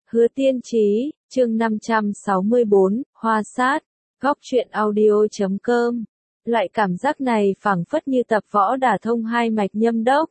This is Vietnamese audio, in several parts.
Hứa Tiên Chí, chương 564, Hoa Sát, góc truyện audio.com. Loại cảm giác này phảng phất như tập võ đả thông hai mạch nhâm đốc.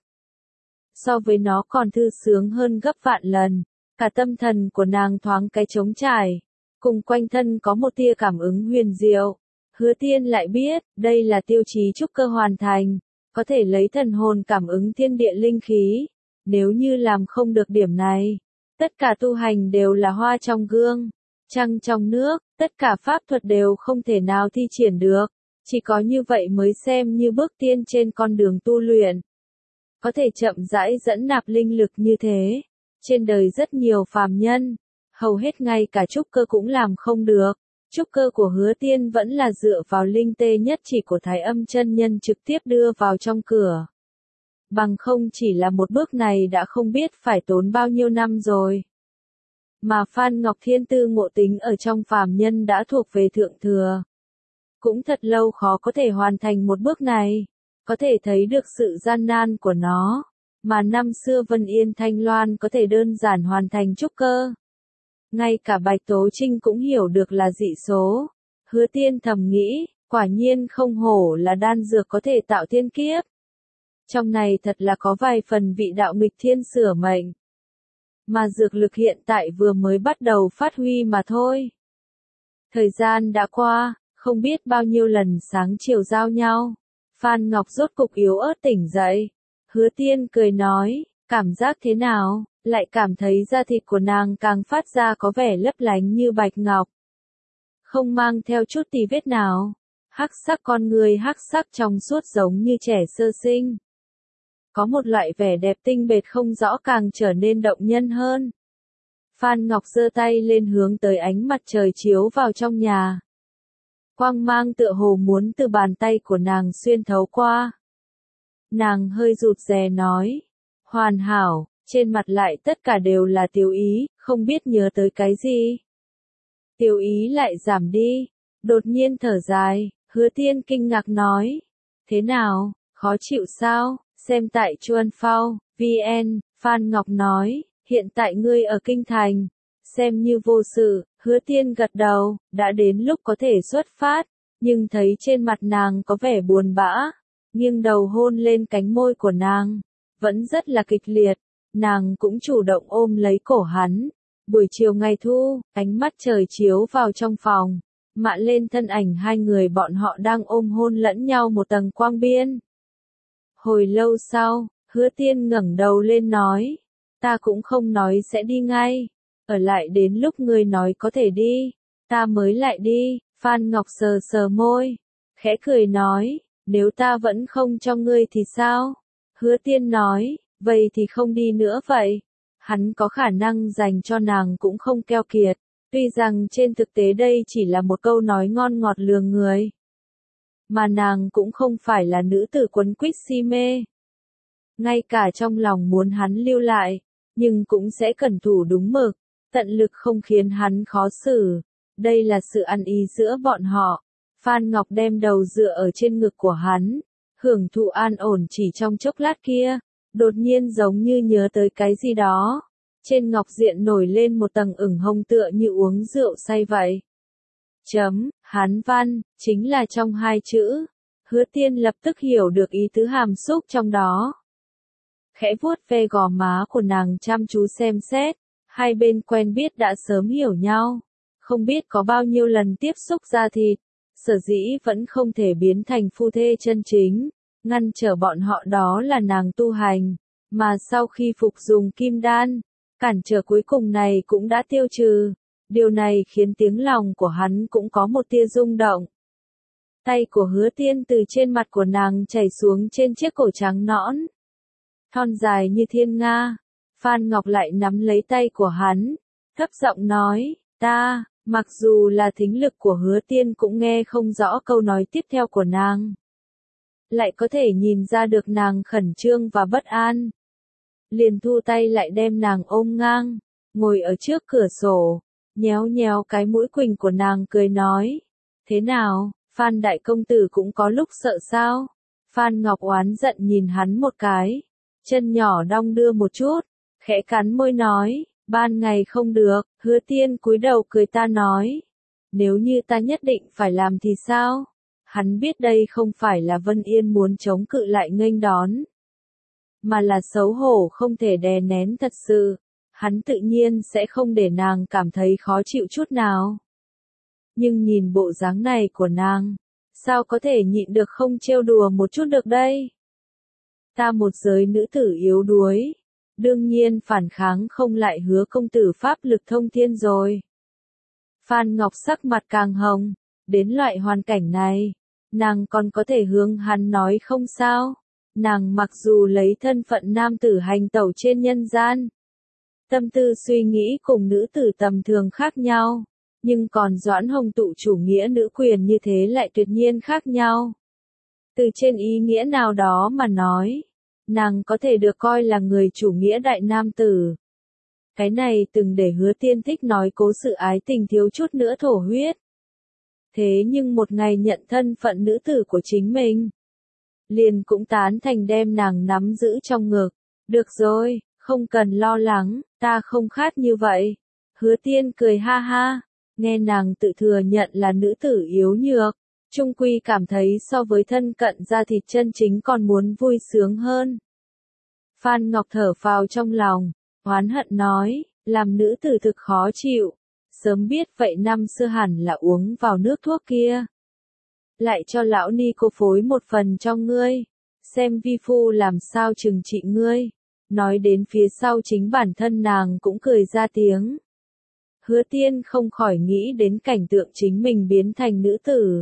So với nó còn thư sướng hơn gấp vạn lần, cả tâm thần của nàng thoáng cái trống trải, cùng quanh thân có một tia cảm ứng huyền diệu. Hứa Tiên lại biết, đây là tiêu chí trúc cơ hoàn thành, có thể lấy thần hồn cảm ứng thiên địa linh khí. Nếu như làm không được điểm này, tất cả tu hành đều là hoa trong gương, trăng trong nước, tất cả pháp thuật đều không thể nào thi triển được. Chỉ có như vậy mới xem như bước tiên trên con đường tu luyện. Có thể chậm rãi dẫn nạp linh lực như thế. Trên đời rất nhiều phàm nhân, hầu hết ngay cả trúc cơ cũng làm không được. Trúc cơ của Hứa Tiên vẫn là dựa vào linh tê nhất chỉ của Thái Âm chân nhân trực tiếp đưa vào trong cửa. Bằng không chỉ là một bước này đã không biết phải tốn bao nhiêu năm rồi. Mà Phan Ngọc Thiên tư ngộ tính ở trong phàm nhân đã thuộc về thượng thừa. Cũng thật lâu khó có thể hoàn thành một bước này, có thể thấy được sự gian nan của nó, mà năm xưa Vân Yên Thanh Loan có thể đơn giản hoàn thành trúc cơ. Ngay cả Bạch Tố Trinh cũng hiểu được là dị số. Hứa Tiên thầm nghĩ, quả nhiên không hổ là đan dược có thể tạo thiên kiếp. Trong này thật là có vài phần vị đạo nghịch thiên sửa mệnh. Mà dược lực hiện tại vừa mới bắt đầu phát huy mà thôi. Thời gian đã qua, không biết bao nhiêu lần sáng chiều giao nhau. Phan Ngọc rốt cục yếu ớt tỉnh dậy. Hứa Tiên cười nói, cảm giác thế nào, lại cảm thấy da thịt của nàng càng phát ra có vẻ lấp lánh như bạch ngọc. Không mang theo chút tì vết nào. Hắc sắc con người hắc sắc trong suốt giống như trẻ sơ sinh. Có một loại vẻ đẹp tinh bệt không rõ càng trở nên động nhân hơn. Phan Ngọc giơ tay lên hướng tới ánh mặt trời chiếu vào trong nhà. Quang mang tựa hồ muốn từ bàn tay của nàng xuyên thấu qua. Nàng hơi rụt rè nói, hoàn hảo, trên mặt lại tất cả đều là tiêu ý, không biết nhớ tới cái gì. Tiêu ý lại giảm đi, đột nhiên thở dài, Hứa Tiên kinh ngạc nói, thế nào, khó chịu sao? Xem tại Chuan Phao, VN, Phan Ngọc nói, hiện tại ngươi ở Kinh Thành, xem như vô sự. Hứa Tiên gật đầu, đã đến lúc có thể xuất phát, nhưng thấy trên mặt nàng có vẻ buồn bã, nghiêng đầu hôn lên cánh môi của nàng, vẫn rất là kịch liệt, nàng cũng chủ động ôm lấy cổ hắn. Buổi chiều ngày thu, ánh mắt trời chiếu vào trong phòng, mạ lên thân ảnh hai người bọn họ đang ôm hôn lẫn nhau một tầng quang biên. Hồi lâu sau, Hứa Tiên ngẩng đầu lên nói, ta cũng không nói sẽ đi ngay, ở lại đến lúc ngươi nói có thể đi, ta mới lại đi. Phan Ngọc sờ sờ môi, khẽ cười nói, nếu ta vẫn không cho ngươi thì sao? Hứa Tiên nói, vậy thì không đi nữa vậy. Hắn có khả năng dành cho nàng cũng không keo kiệt, tuy rằng trên thực tế đây chỉ là một câu nói ngon ngọt lừa người. Mà nàng cũng không phải là nữ tử quấn quýt si mê. Ngay cả trong lòng muốn hắn lưu lại, nhưng cũng sẽ cẩn thủ đúng mực, tận lực không khiến hắn khó xử. Đây là sự ăn ý giữa bọn họ. Phan Ngọc đem đầu dựa ở trên ngực của hắn, hưởng thụ an ổn chỉ trong chốc lát kia, đột nhiên giống như nhớ tới cái gì đó. Trên ngọc diện nổi lên một tầng ửng hồng tựa như uống rượu say vậy. Hán văn, chính là trong hai chữ. Hứa Tiên lập tức hiểu được ý tứ hàm xúc trong đó. Khẽ vuốt ve gò má của nàng chăm chú xem xét, hai bên quen biết đã sớm hiểu nhau. Không biết có bao nhiêu lần tiếp xúc da thịt, sở dĩ vẫn không thể biến thành phu thê chân chính, ngăn trở bọn họ đó là nàng tu hành, mà sau khi phục dùng kim đan, cản trở cuối cùng này cũng đã tiêu trừ. Điều này khiến tiếng lòng của hắn cũng có một tia rung động. Tay của Hứa Tiên từ trên mặt của nàng chảy xuống trên chiếc cổ trắng nõn, thon dài như thiên nga. Phan Ngọc lại nắm lấy tay của hắn, thấp giọng nói, ta, mặc dù là thính lực của Hứa Tiên cũng nghe không rõ câu nói tiếp theo của nàng. Lại có thể nhìn ra được nàng khẩn trương và bất an. Liền thu tay lại đem nàng ôm ngang, ngồi ở trước cửa sổ, nhéo nhéo cái mũi quỳnh của nàng cười nói, thế nào, Phan đại công tử cũng có lúc sợ sao? Phan Ngọc oán giận nhìn hắn một cái, chân nhỏ đong đưa một chút, khẽ cắn môi nói, Ban ngày không được, Hứa Tiên cúi đầu cười ta nói. Nếu như ta nhất định phải làm thì sao? Hắn biết đây không phải là Vân Yên muốn chống cự lại nghênh đón, mà là xấu hổ không thể đè nén thật sự. Hắn tự nhiên sẽ không để nàng cảm thấy khó chịu chút nào. Nhưng nhìn bộ dáng này của nàng, sao có thể nhịn được không trêu đùa một chút được đây? Ta một giới nữ tử yếu đuối, đương nhiên phản kháng không lại Hứa công tử pháp lực thông thiên rồi. Phan Ngọc sắc mặt càng hồng, đến loại hoàn cảnh này, nàng còn có thể hướng hắn nói không sao? Nàng mặc dù lấy thân phận nam tử hành tẩu trên nhân gian, tâm tư suy nghĩ cùng nữ tử tầm thường khác nhau, nhưng còn Doãn Hồng Tụ chủ nghĩa nữ quyền như thế lại tuyệt nhiên khác nhau. Từ trên ý nghĩa nào đó mà nói, nàng có thể được coi là người chủ nghĩa đại nam tử. Cái này từng để Hứa Tiên thích nói cố sự ái tình thiếu chút nữa thổ huyết. Thế nhưng một ngày nhận thân phận nữ tử của chính mình, liền cũng tán thành đem nàng nắm giữ trong ngực. Được rồi, không cần lo lắng, ta không khát như vậy. Hứa Tiên cười ha ha, nghe nàng tự thừa nhận là nữ tử yếu nhược, chung quy cảm thấy so với thân cận da thịt chân chính còn muốn vui sướng hơn. Phan Ngọc thở phào trong lòng, oán hận nói, làm nữ tử thực khó chịu, sớm biết vậy năm xưa hẳn là uống vào nước thuốc kia. Lại cho lão ni cô phối một phần cho ngươi, xem vi phu làm sao trừng trị ngươi. Nói đến phía sau chính bản thân nàng cũng cười ra tiếng. Hứa Tiên không khỏi nghĩ đến cảnh tượng chính mình biến thành nữ tử.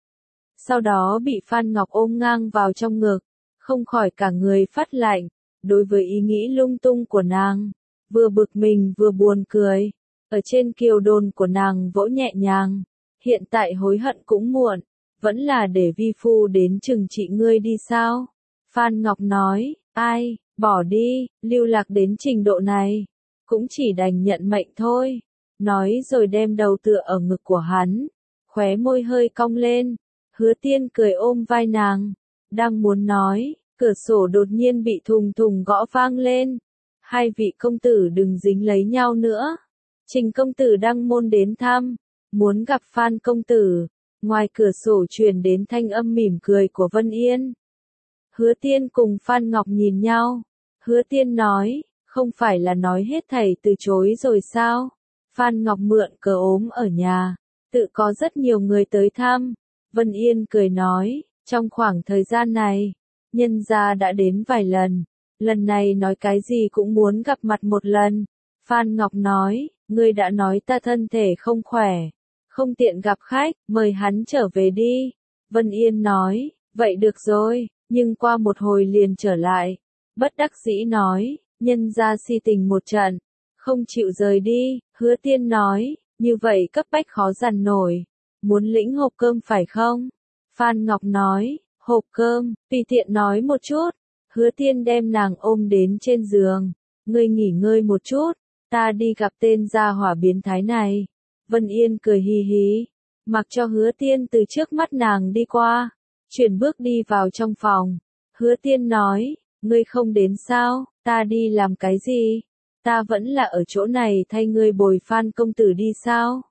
Sau đó bị Phan Ngọc ôm ngang vào trong ngực, không khỏi cả người phát lạnh, đối với ý nghĩ lung tung của nàng, vừa bực mình vừa buồn cười. Ở trên kiều đồn của nàng vỗ nhẹ nhàng, hiện tại hối hận cũng muộn, vẫn là để vi phu đến trừng trị ngươi đi sao? Phan Ngọc nói, ai, bỏ đi, lưu lạc đến trình độ này, cũng chỉ đành nhận mệnh thôi. Nói rồi đem đầu tựa ở ngực của hắn, khóe môi hơi cong lên. Hứa Tiên cười ôm vai nàng, đang muốn nói, cửa sổ đột nhiên bị thùng thùng gõ vang lên. Hai vị công tử đừng dính lấy nhau nữa. Trình công tử đăng môn đến thăm, muốn gặp Phan công tử. Ngoài cửa sổ truyền đến thanh âm mỉm cười của Vân Yên. Hứa Tiên cùng Phan Ngọc nhìn nhau. Hứa Tiên nói, không phải là nói hết thảy từ chối rồi sao? Phan Ngọc mượn cớ ốm ở nhà, tự có rất nhiều người tới thăm. Vân Yên cười nói, trong khoảng thời gian này, nhân gia đã đến vài lần, lần này nói cái gì cũng muốn gặp mặt một lần. Phan Ngọc nói, ngươi đã nói ta thân thể không khỏe, không tiện gặp khách, mời hắn trở về đi. Vân Yên nói, vậy được rồi, nhưng qua một hồi liền trở lại. Bất đắc dĩ nói, nhân gia si tình một trận, không chịu rời đi. Hứa Tiên nói, như vậy cấp bách khó dằn nổi, muốn lĩnh hộp cơm phải không? Phan Ngọc nói, hộp cơm, tùy tiện nói một chút. Hứa Tiên đem nàng ôm đến trên giường, ngươi nghỉ ngơi một chút, ta đi gặp tên gia hỏa biến thái này. Vân Yên cười hì hì, mặc cho Hứa Tiên từ trước mắt nàng đi qua, chuyển bước đi vào trong phòng. Hứa Tiên nói, ngươi không đến sao, ta đi làm cái gì? Ta vẫn là ở chỗ này thay ngươi bồi Phan công tử đi sao?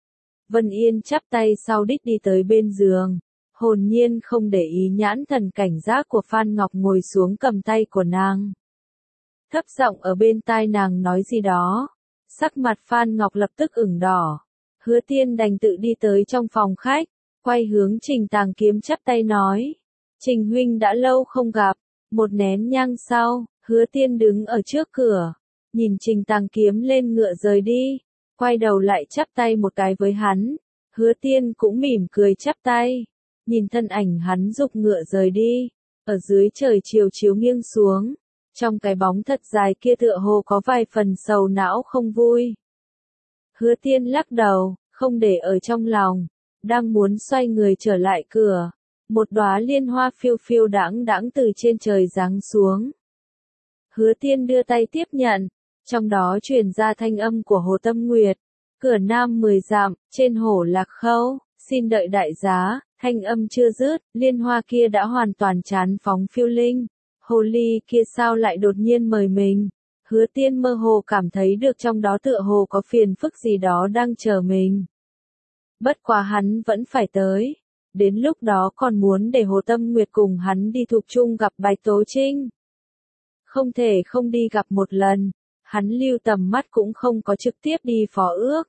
Vân Yên chắp tay sau đít đi tới bên giường, hồn nhiên không để ý nhãn thần cảnh giác của Phan Ngọc ngồi xuống cầm tay của nàng. Thấp giọng ở bên tai nàng nói gì đó, sắc mặt Phan Ngọc lập tức ửng đỏ. Hứa Tiên đành tự đi tới trong phòng khách, quay hướng Trình Tàng Kiếm chắp tay nói, Trình huynh đã lâu không gặp. Một nén nhang sau, Hứa Tiên đứng ở trước cửa, nhìn Trình Tàng Kiếm lên ngựa rời đi, quay đầu lại chắp tay một cái với hắn. Hứa Tiên cũng mỉm cười chắp tay, nhìn thân ảnh hắn dục ngựa rời đi, ở dưới trời chiều chiếu nghiêng xuống, trong cái bóng thật dài kia tựa hồ có vài phần sầu não không vui. Hứa Tiên lắc đầu, không để ở trong lòng, đang muốn xoay người trở lại cửa, một đóa liên hoa phiêu phiêu đãng đãng từ trên trời giáng xuống. Hứa Tiên đưa tay tiếp nhận, trong đó truyền ra thanh âm của Hồ Tâm Nguyệt, cửa nam 10 dặm, trên Hổ Lạc Khâu, xin đợi đại giá. Thanh âm chưa dứt, liên hoa kia đã hoàn toàn chán phóng phiêu linh. Hồ ly kia sao lại đột nhiên mời mình? Hứa Tiên mơ hồ cảm thấy được trong đó tựa hồ có phiền phức gì đó đang chờ mình. Bất quá hắn vẫn phải tới. Đến lúc đó còn muốn để Hồ Tâm Nguyệt cùng hắn đi Thục Trung gặp Bạch Tố Trinh. Không thể không đi gặp một lần, hắn lưu tầm mắt cũng không có trực tiếp đi phó ước.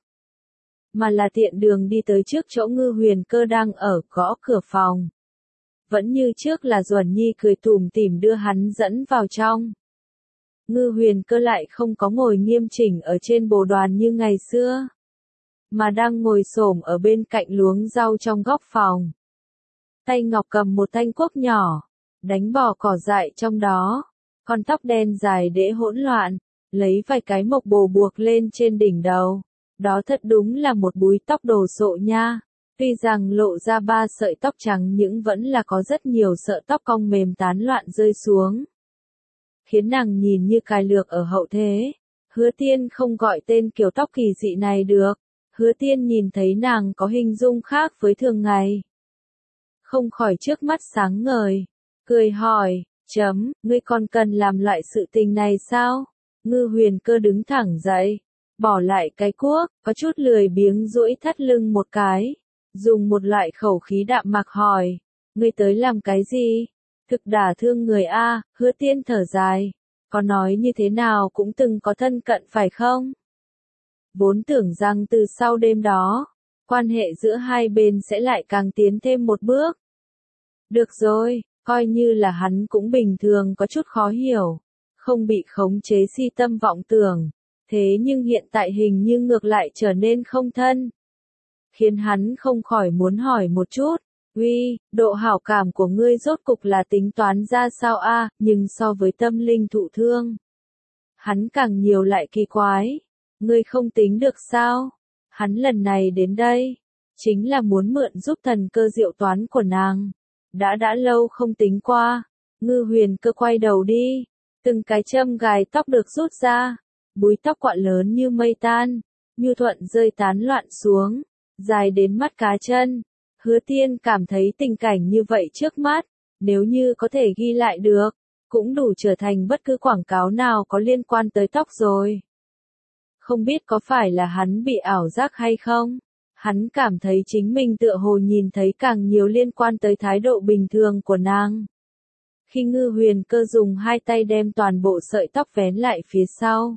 Mà là tiện đường đi tới trước chỗ Ngư Huyền Cơ đang ở gõ cửa phòng. Vẫn như trước là Duẩn Nhi cười tủm tỉm đưa hắn dẫn vào trong. Ngư Huyền Cơ lại không có ngồi nghiêm chỉnh ở trên bồ đoàn như ngày xưa, mà đang ngồi xổm ở bên cạnh luống rau trong góc phòng. Tay ngọc cầm một thanh cuốc nhỏ, đánh bỏ cỏ dại trong đó, con tóc đen dài đễ hỗn loạn, lấy vài cái mộc bồ buộc lên trên đỉnh đầu. Đó thật đúng là một búi tóc đồ sộ nha. Tuy rằng lộ ra 3 sợi tóc trắng nhưng vẫn là có rất nhiều sợi tóc cong mềm tán loạn rơi xuống, khiến nàng nhìn như cài lược ở hậu thế. Hứa Tiên không gọi tên kiểu tóc kỳ dị này được. Hứa Tiên nhìn thấy nàng có hình dung khác với thường ngày, không khỏi trước mắt sáng ngời, cười hỏi, ngươi còn cần làm loại sự tình này sao? Ngư Huyền Cơ đứng thẳng dậy, bỏ lại cái cuốc, có chút lười biếng duỗi thắt lưng một cái, dùng một loại khẩu khí đạm mạc hỏi, ngươi tới làm cái gì? Thực đả thương người a. Hứa Tiên thở dài, có nói như thế nào cũng từng có thân cận phải không? Vốn tưởng rằng từ sau đêm đó, quan hệ giữa hai bên sẽ lại càng tiến thêm một bước. Được rồi, coi như là hắn cũng bình thường có chút khó hiểu, không bị khống chế si tâm vọng tưởng, thế nhưng hiện tại hình như ngược lại trở nên không thân. Khiến hắn không khỏi muốn hỏi một chút, độ hảo cảm của ngươi rốt cục là tính toán ra sao a? Nhưng so với tâm linh thụ thương, hắn càng nhiều lại kỳ quái. Ngươi không tính được sao? Hắn lần này đến đây, chính là muốn mượn giúp thần cơ diệu toán của nàng. Đã lâu không tính qua. Ngư Huyền Cơ quay đầu đi, từng cái châm gài tóc được rút ra, búi tóc quạ lớn như mây tan, nhu thuận rơi tán loạn xuống, dài đến mắt cá chân. Hứa Tiên cảm thấy tình cảnh như vậy trước mắt, nếu như có thể ghi lại được, cũng đủ trở thành bất cứ quảng cáo nào có liên quan tới tóc rồi. Không biết có phải là hắn bị ảo giác hay không? Hắn cảm thấy chính mình tựa hồ nhìn thấy càng nhiều liên quan tới thái độ bình thường của nàng. Khi Ngư Huyền Cơ dùng hai tay đem toàn bộ sợi tóc vén lại phía sau.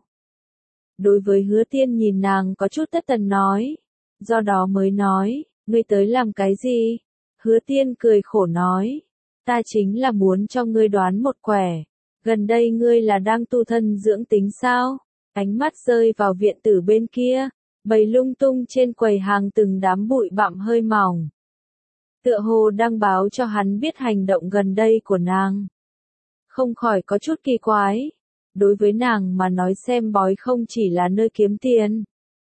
Đối với Hứa Tiên nhìn nàng có chút thất thần nói. Do đó mới nói, ngươi tới làm cái gì? Hứa Tiên cười khổ nói. Ta chính là muốn cho ngươi đoán một quẻ. Gần đây ngươi là đang tu thân dưỡng tính sao? Ánh mắt rơi vào viện tử bên kia, bày lung tung trên quầy hàng từng đám bụi bặm hơi mỏng. Tựa hồ đang báo cho hắn biết hành động gần đây của nàng. Không khỏi có chút kỳ quái. Đối với nàng mà nói xem bói không chỉ là nơi kiếm tiền,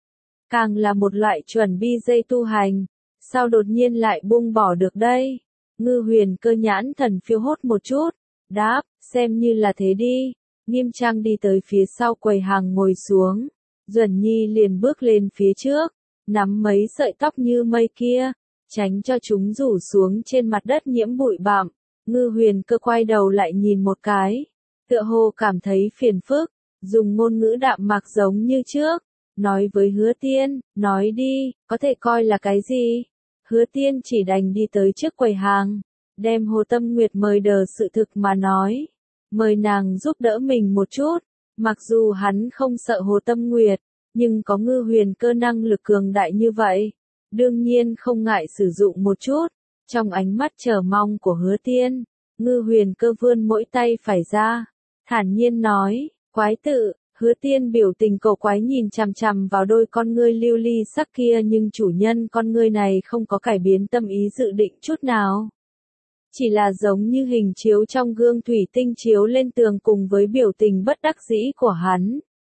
càng là một loại chuẩn bi dây tu hành. Sao đột nhiên lại buông bỏ được đây? Ngư Huyền Cơ nhãn thần phiêu hốt một chút, đáp, xem như là thế đi. Nghiêm trang đi tới phía sau quầy hàng ngồi xuống. Duẩn Nhi liền bước lên phía trước, nắm mấy sợi tóc như mây kia, tránh cho chúng rủ xuống trên mặt đất nhiễm bụi bặm. Ngư Huyền Cơ quay đầu lại nhìn một cái, tựa hồ cảm thấy phiền phức, dùng ngôn ngữ đạm mạc giống như trước, nói với Hứa Tiên, nói đi, có thể coi là cái gì? Hứa Tiên chỉ đành đi tới trước quầy hàng, đem Hồ Tâm Nguyệt mời đờ sự thực mà nói. Mời nàng giúp đỡ mình một chút, mặc dù hắn không sợ Hồ Tâm Nguyệt, nhưng có Ngư Huyền Cơ năng lực cường đại như vậy, đương nhiên không ngại sử dụng một chút. Trong ánh mắt chờ mong của Hứa Tiên, Ngư Huyền Cơ vươn mỗi tay phải ra, thản nhiên nói, quái tự. Hứa Tiên biểu tình cổ quái nhìn chằm chằm vào đôi con ngươi lưu ly sắc kia, nhưng chủ nhân con ngươi này không có cải biến tâm ý dự định chút nào. Chỉ là giống như hình chiếu trong gương thủy tinh chiếu lên tường cùng với biểu tình bất đắc dĩ của hắn.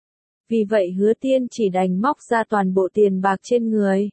Vì vậy Hứa Tiên chỉ đành móc ra toàn bộ tiền bạc trên người,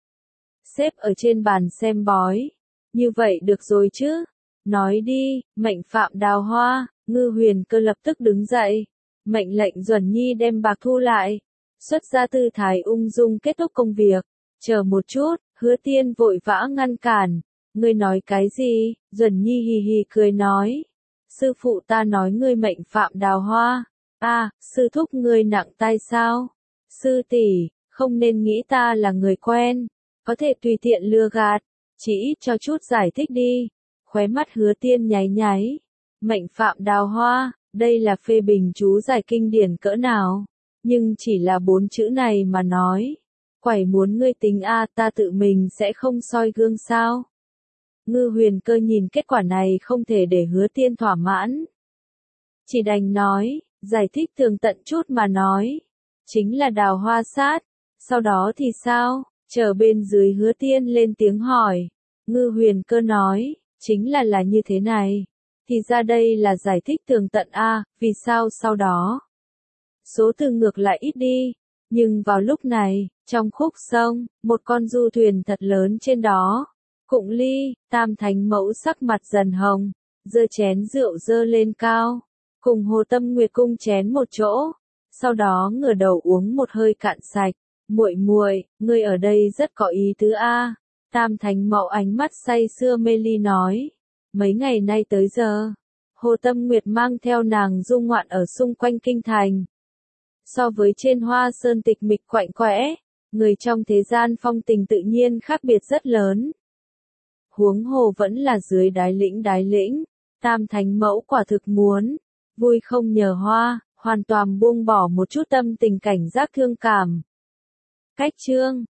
xếp ở trên bàn xem bói. Như vậy được rồi chứ? Nói đi, mệnh phạm Đào Hoa. Ngư Huyền Cơ lập tức đứng dậy, mệnh lệnh Duẩn Nhi đem bạc thu lại, xuất ra tư thái ung dung kết thúc công việc. Chờ một chút, Hứa Tiên vội vã ngăn cản. Ngươi nói cái gì? Duẩn Nhi hì hì cười nói. Sư phụ ta nói ngươi mệnh phạm Đào Hoa. Sư thúc ngươi nặng tay sao? Sư tỷ, không nên nghĩ ta là người quen, có thể tùy tiện lừa gạt, chỉ ít cho chút giải thích đi. Khóe mắt Hứa Tiên nháy nháy. Mệnh phạm Đào Hoa, đây là phê bình chú giải kinh điển cỡ nào? Nhưng chỉ là 4 chữ này mà nói. Quẩy muốn ngươi tính ta tự mình sẽ không soi gương sao? Ngư Huyền Cơ nhìn kết quả này không thể để Hứa Tiên thỏa mãn. Chỉ đành nói, giải thích tường tận chút mà nói. Chính là Đào Hoa sát. Sau đó thì sao? Chờ bên dưới Hứa Tiên lên tiếng hỏi. Ngư Huyền Cơ nói, chính là như thế này. Thì ra đây là giải thích tường tận vì sao sau đó? Số từ ngược lại ít đi. Nhưng vào lúc này, trong khúc sông, một con du thuyền thật lớn trên đó. Cụng ly, Tam Thánh Mẫu sắc mặt dần hồng, giơ chén rượu dơ lên cao, cùng Hồ Tâm Nguyệt cung chén một chỗ, sau đó ngửa đầu uống một hơi cạn sạch. Muội muội, ngươi ở đây rất có ý tứ Tam Thánh Mẫu ánh mắt say sưa mê ly nói, mấy ngày nay tới giờ, Hồ Tâm Nguyệt mang theo nàng du ngoạn ở xung quanh kinh thành. So với trên Hoa Sơn tịch mịch quạnh quẽ, người trong thế gian phong tình tự nhiên khác biệt rất lớn. Huống hồ vẫn là dưới đái lĩnh, Tam Thánh Mẫu quả thực muốn, vui không nhờ hoa, hoàn toàn buông bỏ một chút tâm tình cảnh giác thương cảm. Cách chương